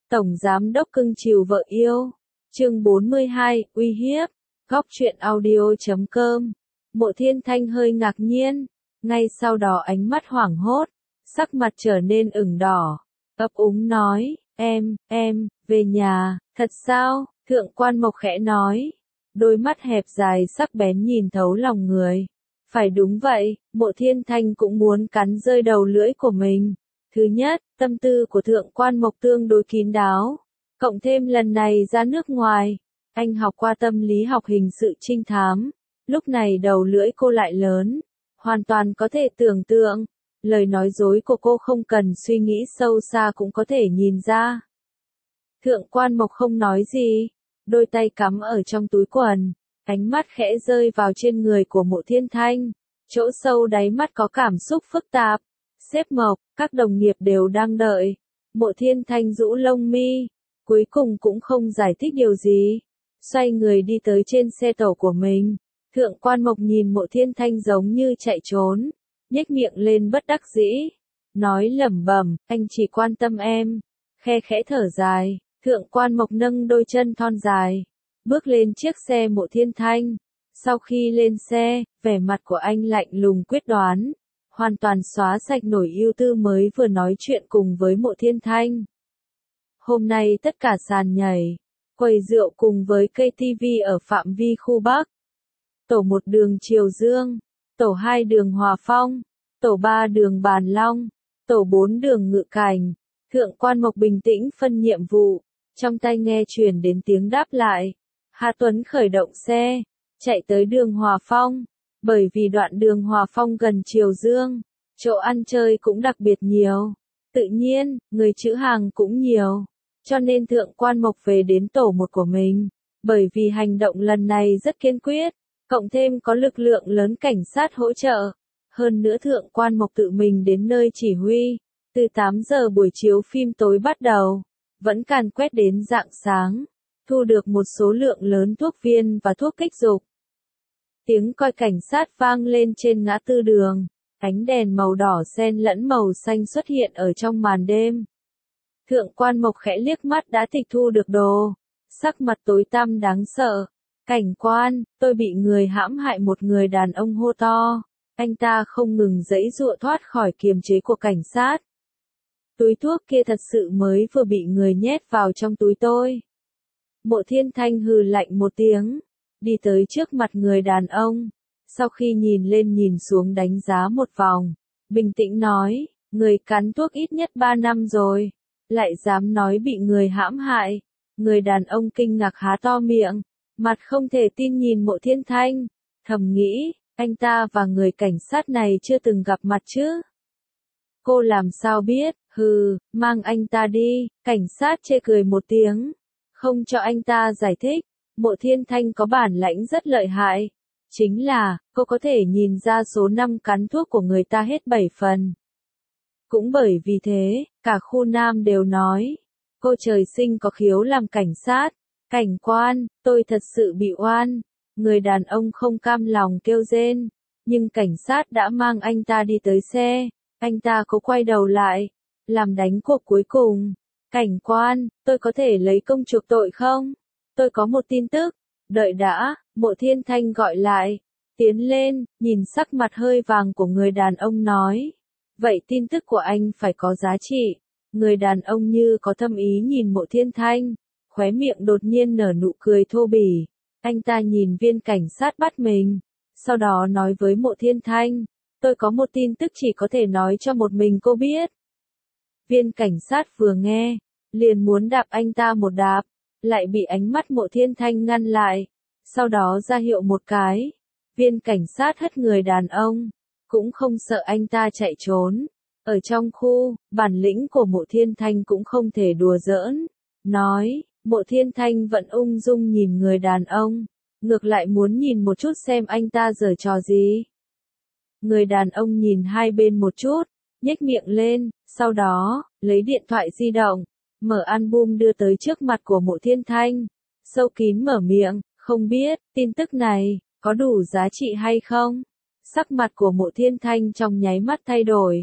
Tổng giám đốc cưng chiều vợ yêu. Chương 42, uy hiếp. Góc truyện audio.com. Mộ Thiên Thanh hơi ngạc nhiên, ngay sau đó ánh mắt hoảng hốt, sắc mặt trở nên ửng đỏ, ấp úng nói, em, về nhà, thật sao? Thượng quan Mộc khẽ nói, đôi mắt hẹp dài sắc bén nhìn thấu lòng người. Phải đúng vậy, Mộ Thiên Thanh cũng muốn cắn rơi đầu lưỡi của mình. Thứ nhất, tâm tư của Thượng quan Mộc tương đối kín đáo, cộng thêm lần này ra nước ngoài, anh học qua tâm lý học hình sự trinh thám, lúc này đầu lưỡi cô lại lớn, hoàn toàn có thể tưởng tượng, lời nói dối của cô không cần suy nghĩ sâu xa cũng có thể nhìn ra. Thượng quan Mộc không nói gì, đôi tay cắm ở trong túi quần, ánh mắt khẽ rơi vào trên người của Mộ Thiên Thanh, chỗ sâu đáy mắt có cảm xúc phức tạp. Sếp Mộc, các đồng nghiệp đều đang đợi. Mộ Thiên Thanh rũ lông mi, cuối cùng cũng không giải thích điều gì, xoay người đi tới trên xe tàu của mình. Thượng quan Mộc nhìn Mộ Thiên Thanh giống như chạy trốn, nhếch miệng lên bất đắc dĩ, nói lẩm bẩm, anh chỉ quan tâm em. Khe khẽ thở dài, Thượng quan Mộc nâng đôi chân thon dài, bước lên chiếc xe Mộ Thiên Thanh. Sau khi lên xe, vẻ mặt của anh lạnh lùng quyết đoán, hoàn toàn xóa sạch nổi ưu tư mới vừa nói chuyện cùng với Mộ Thiên Thanh. Hôm nay tất cả sàn nhảy, quầy rượu cùng với KTV ở phạm vi khu Bắc. Tổ 1 đường Triều Dương, tổ 2 đường Hòa Phong, tổ 3 đường Bàn Long, tổ 4 đường Ngự Cảnh. Thượng quan Mộc bình tĩnh phân nhiệm vụ, trong tai nghe truyền đến tiếng đáp lại. Hà Tuấn khởi động xe, chạy tới đường Hòa Phong, bởi vì đoạn đường Hòa Phong gần Triều Dương, chỗ ăn chơi cũng đặc biệt nhiều. Tự nhiên, người chữ hàng cũng nhiều, cho nên Thượng quan Mộc về đến tổ 1 của mình, bởi vì hành động lần này rất kiên quyết, cộng thêm có lực lượng lớn cảnh sát hỗ trợ. Hơn nữa Thượng quan Mộc tự mình đến nơi chỉ huy, từ 8 giờ buổi chiếu phim tối bắt đầu, vẫn càn quét đến rạng sáng, thu được một số lượng lớn thuốc viên và thuốc kích dục. Tiếng còi cảnh sát vang lên trên ngã tư đường, ánh đèn màu đỏ xen lẫn màu xanh xuất hiện ở trong màn đêm. Thượng quan Mộc khẽ liếc mắt đã tịch thu được đồ, sắc mặt tối tăm đáng sợ. Cảnh quan, tôi bị người hãm hại, một người đàn ông hô to. Anh ta không ngừng giãy giụa thoát khỏi kiềm chế của cảnh sát. Túi thuốc kia thật sự mới vừa bị người nhét vào trong túi tôi. Mộ Thiên Thanh hừ lạnh một tiếng, đi tới trước mặt người đàn ông, sau khi nhìn lên nhìn xuống đánh giá một vòng, bình tĩnh nói, người cắn thuốc ít nhất 3 năm rồi, lại dám nói bị người hãm hại. Người đàn ông kinh ngạc há to miệng, mặt không thể tin nhìn Mộ Thiên Thanh, thầm nghĩ, anh ta và người cảnh sát này chưa từng gặp mặt chứ. Cô làm sao biết, mang anh ta đi, cảnh sát chê cười một tiếng, không cho anh ta giải thích. Mộ Thiên Thanh có bản lãnh rất lợi hại, chính là, cô có thể nhìn ra số năm cắn thuốc của người ta hết 7 phần. Cũng bởi vì thế, cả khu Nam đều nói, cô trời sinh có khiếu làm cảnh sát. Cảnh quan, tôi thật sự bị oan. Người đàn ông không cam lòng kêu rên, nhưng cảnh sát đã mang anh ta đi tới xe, anh ta cố quay đầu lại, làm đánh cuộc cuối cùng. Cảnh quan, tôi có thể lấy công chuộc tội không? Tôi có một tin tức. Đợi đã, Mộ Thiên Thanh gọi lại, tiến lên, nhìn sắc mặt hơi vàng của người đàn ông nói. Vậy tin tức của anh phải có giá trị. Người đàn ông như có thâm ý nhìn Mộ Thiên Thanh, khóe miệng đột nhiên nở nụ cười thô bỉ. Anh ta nhìn viên cảnh sát bắt mình, sau đó nói với Mộ Thiên Thanh, tôi có một tin tức chỉ có thể nói cho một mình cô biết. Viên cảnh sát vừa nghe, liền muốn đạp anh ta một đạp, lại bị ánh mắt Mộ Thiên Thanh ngăn lại, sau đó ra hiệu một cái. Viên cảnh sát hất người đàn ông, cũng không sợ anh ta chạy trốn. Ở trong khu, bản lĩnh của Mộ Thiên Thanh cũng không thể đùa giỡn. Nói, Mộ Thiên Thanh vẫn ung dung nhìn người đàn ông, ngược lại muốn nhìn một chút xem anh ta giở trò gì. Người đàn ông nhìn hai bên một chút, nhếch miệng lên, sau đó, lấy điện thoại di động, mở album đưa tới trước mặt của Mộ Thiên Thanh, sâu kín mở miệng, không biết, tin tức này, có đủ giá trị hay không? Sắc mặt của Mộ Thiên Thanh trong nháy mắt thay đổi,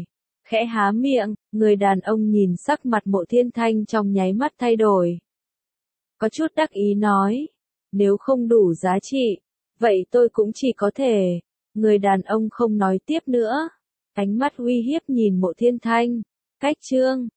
Khẽ há miệng, người đàn ông nhìn sắc mặt Mộ Thiên Thanh trong nháy mắt thay đổi. Có chút đắc ý nói, nếu không đủ giá trị, vậy tôi cũng chỉ có thể. Người đàn ông không nói tiếp nữa, ánh mắt uy hiếp nhìn Mộ Thiên Thanh. Cách chương